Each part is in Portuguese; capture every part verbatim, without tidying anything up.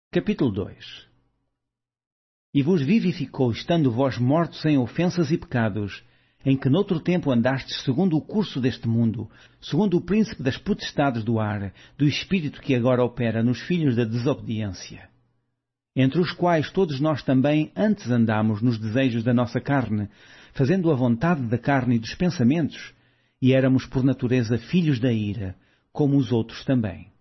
Capítulo dois. E vos vivificou, estando vós mortos em ofensas e pecados, em que noutro tempo andastes segundo o curso deste mundo, segundo o príncipe das potestades do ar, do espírito que agora opera nos filhos da desobediência, entre os quais todos nós também antes andámos nos desejos da nossa carne, fazendo a vontade da carne e dos pensamentos, e éramos por natureza filhos da ira, como os outros também.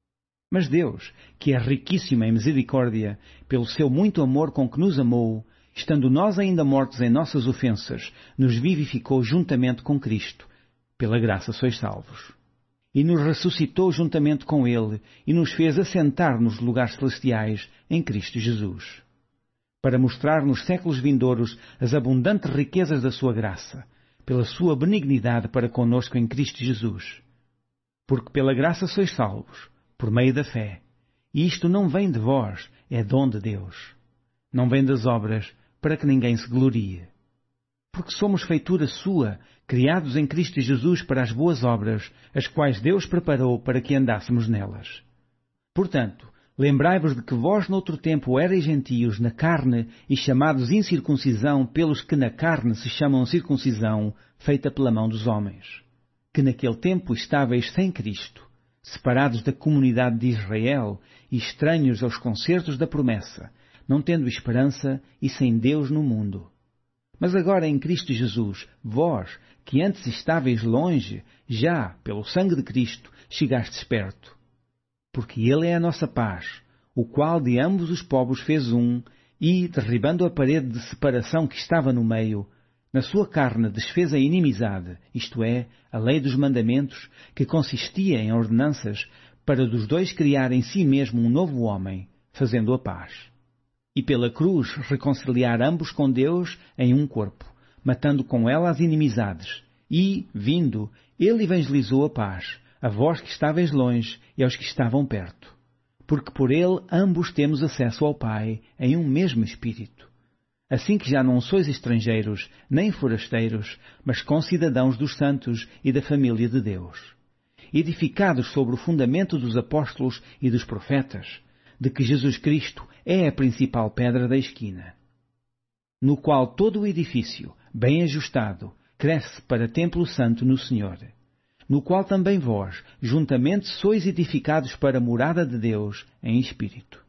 Mas Deus, que é riquíssimo em misericórdia, pelo seu muito amor com que nos amou, estando nós ainda mortos em nossas ofensas, nos vivificou juntamente com Cristo. Pela graça sois salvos. E nos ressuscitou juntamente com Ele, e nos fez assentar nos lugares celestiais em Cristo Jesus, para mostrar nos séculos vindouros as abundantes riquezas da sua graça, pela sua benignidade para conosco em Cristo Jesus. Porque pela graça sois salvos, por meio da fé. E isto não vem de vós, é dom de Deus. Não vem das obras, para que ninguém se glorie. Porque somos feitura sua, criados em Cristo Jesus para as boas obras, as quais Deus preparou para que andássemos nelas. Portanto, lembrai-vos de que vós noutro tempo erais gentios na carne e chamados incircuncisão pelos que na carne se chamam circuncisão, feita pela mão dos homens. Que naquele tempo estáveis sem Cristo, separados da comunidade de Israel e estranhos aos concertos da promessa, não tendo esperança e sem Deus no mundo. Mas agora em Cristo Jesus, vós, que antes estáveis longe, já, pelo sangue de Cristo, chegastes perto. Porque Ele é a nossa paz, o qual de ambos os povos fez um, e, derribando a parede de separação que estava no meio, na sua carne desfez a inimizade, isto é, a lei dos mandamentos, que consistia em ordenanças, para dos dois criar em si mesmo um novo homem, fazendo a paz. E pela cruz reconciliar ambos com Deus em um corpo, matando com ela as inimizades. E, vindo, ele evangelizou a paz, a vós que estáveis longe e aos que estavam perto. Porque por ele ambos temos acesso ao Pai em um mesmo Espírito. Assim que já não sois estrangeiros, nem forasteiros, mas concidadãos dos santos e da família de Deus, edificados sobre o fundamento dos apóstolos e dos profetas, de que Jesus Cristo é a principal pedra da esquina, no qual todo o edifício, bem ajustado, cresce para templo santo no Senhor, no qual também vós, juntamente, sois edificados para a morada de Deus em Espírito.